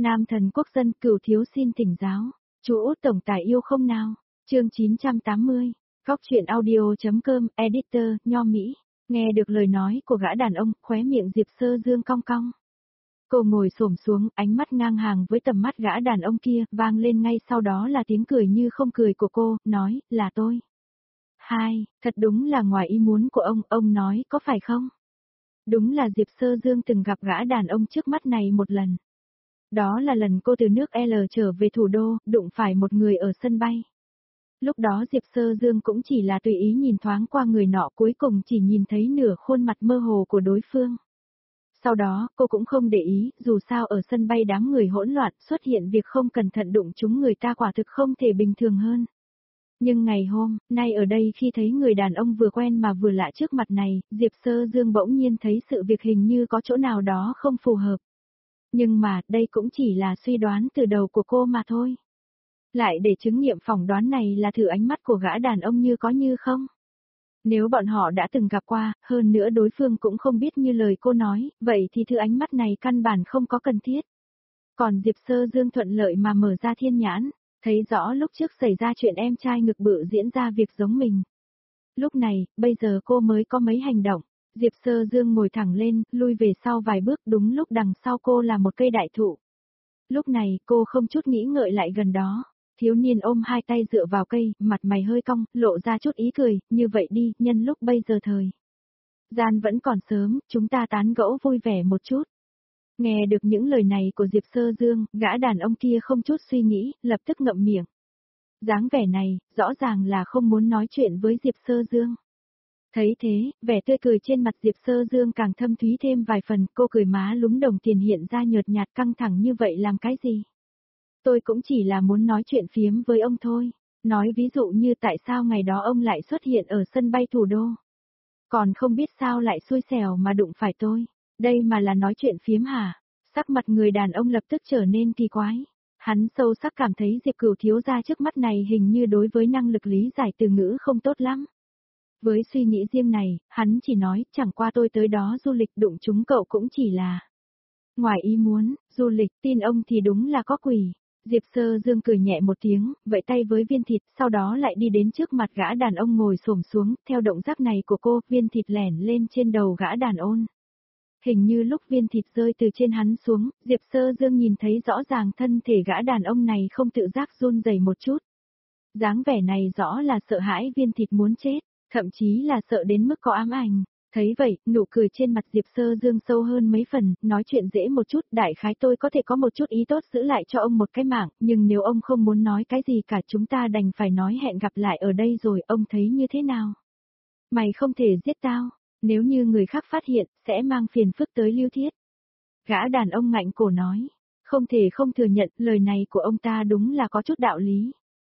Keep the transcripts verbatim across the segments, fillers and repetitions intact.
Nam thần quốc dân Cửu thiếu xin thỉnh giáo. Chú Út tổng tài yêu không nào? Chương chín trăm tám mươi. Góc truyện audio.com, editor, Nho Mỹ. Nghe được lời nói của gã đàn ông, khóe miệng Diệp Sơ Dương cong cong. Cô ngồi xổm xuống, ánh mắt ngang hàng với tầm mắt gã đàn ông kia, vang lên ngay sau đó là tiếng cười như không cười của cô, nói, là tôi. Hai, thật đúng là ngoài ý muốn của ông, ông nói có phải không? Đúng là Diệp Sơ Dương từng gặp gã đàn ông trước mắt này một lần. Đó là lần cô từ nước L trở về thủ đô, đụng phải một người ở sân bay. Lúc đó Diệp Sơ Dương cũng chỉ là tùy ý nhìn thoáng qua người nọ, cuối cùng chỉ nhìn thấy nửa khuôn mặt mơ hồ của đối phương. Sau đó, cô cũng không để ý, dù sao ở sân bay đám người hỗn loạn, xuất hiện việc không cẩn thận đụng chúng người ta quả thực không thể bình thường hơn. Nhưng ngày hôm, nay ở đây khi thấy người đàn ông vừa quen mà vừa lạ trước mặt này, Diệp Sơ Dương bỗng nhiên thấy sự việc hình như có chỗ nào đó không phù hợp. Nhưng mà, đây cũng chỉ là suy đoán từ đầu của cô mà thôi. Lại để chứng nghiệm phỏng đoán này là thử ánh mắt của gã đàn ông như có như không. Nếu bọn họ đã từng gặp qua, hơn nữa đối phương cũng không biết như lời cô nói, vậy thì thử ánh mắt này căn bản không có cần thiết. Còn Diệp Sơ Dương thuận lợi mà mở ra thiên nhãn, thấy rõ lúc trước xảy ra chuyện em trai ngực bự diễn ra việc giống mình. Lúc này, bây giờ cô mới có mấy hành động. Diệp Sơ Dương ngồi thẳng lên, lui về sau vài bước, đúng lúc đằng sau cô là một cây đại thụ. Lúc này, cô không chút nghĩ ngợi lại gần đó. Thiếu niên ôm hai tay dựa vào cây, mặt mày hơi cong, lộ ra chút ý cười, như vậy đi, nhân lúc bây giờ thời gian vẫn còn sớm, chúng ta tán gẫu vui vẻ một chút. Nghe được những lời này của Diệp Sơ Dương, gã đàn ông kia không chút suy nghĩ, lập tức ngậm miệng. Dáng vẻ này, rõ ràng là không muốn nói chuyện với Diệp Sơ Dương. Thấy thế, vẻ tươi cười trên mặt Diệp Sơ Dương càng thâm thúy thêm vài phần, cô cười má lúm đồng tiền hiện ra nhợt nhạt căng thẳng như vậy làm cái gì? Tôi cũng chỉ là muốn nói chuyện phiếm với ông thôi, nói ví dụ như tại sao ngày đó ông lại xuất hiện ở sân bay thủ đô. Còn không biết sao lại xui xẻo mà đụng phải tôi, đây mà là nói chuyện phiếm hả? Sắc mặt người đàn ông lập tức trở nên kỳ quái. Hắn sâu sắc cảm thấy Diệp Cửu thiếu gia trước mắt này hình như đối với năng lực lý giải từ ngữ không tốt lắm. Với suy nghĩ riêng này, hắn chỉ nói, chẳng qua tôi tới đó du lịch đụng chúng cậu cũng chỉ là ngoài ý muốn, du lịch, tin ông thì đúng là có quỷ. Diệp Sơ Dương cười nhẹ một tiếng, vẫy tay với viên thịt, sau đó lại đi đến trước mặt gã đàn ông ngồi xổm xuống, theo động tác này của cô, viên thịt lẻn lên trên đầu gã đàn ông. Hình như lúc viên thịt rơi từ trên hắn xuống, Diệp Sơ Dương nhìn thấy rõ ràng thân thể gã đàn ông này không tự giác run rẩy một chút. Dáng vẻ này rõ là sợ hãi viên thịt muốn chết, thậm chí là sợ đến mức có ám ảnh. Thấy vậy, nụ cười trên mặt Diệp Sơ Dương sâu hơn mấy phần, nói chuyện dễ một chút, đại khái tôi có thể có một chút ý tốt giữ lại cho ông một cái mạng, nhưng nếu ông không muốn nói cái gì cả chúng ta đành phải nói hẹn gặp lại ở đây rồi, ông thấy như thế nào? Mày không thể giết tao, nếu như người khác phát hiện, sẽ mang phiền phức tới Lưu Thiết. Gã đàn ông ngạnh cổ nói, không thể không thừa nhận, lời này của ông ta đúng là có chút đạo lý.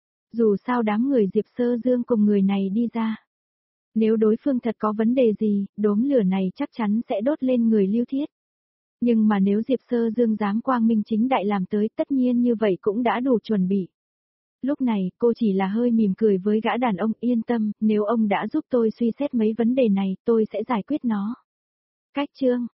Dù sao đám người Diệp Sơ Dương cùng người này đi ra. Nếu đối phương thật có vấn đề gì, đốm lửa này chắc chắn sẽ đốt lên người Lưu Thiết. Nhưng mà nếu Diệp Sơ Dương dám quang minh chính đại làm tới, tất nhiên như vậy cũng đã đủ chuẩn bị. Lúc này, cô chỉ là hơi mỉm cười với gã đàn ông, yên tâm, nếu ông đã giúp tôi suy xét mấy vấn đề này, tôi sẽ giải quyết nó. Cách chương,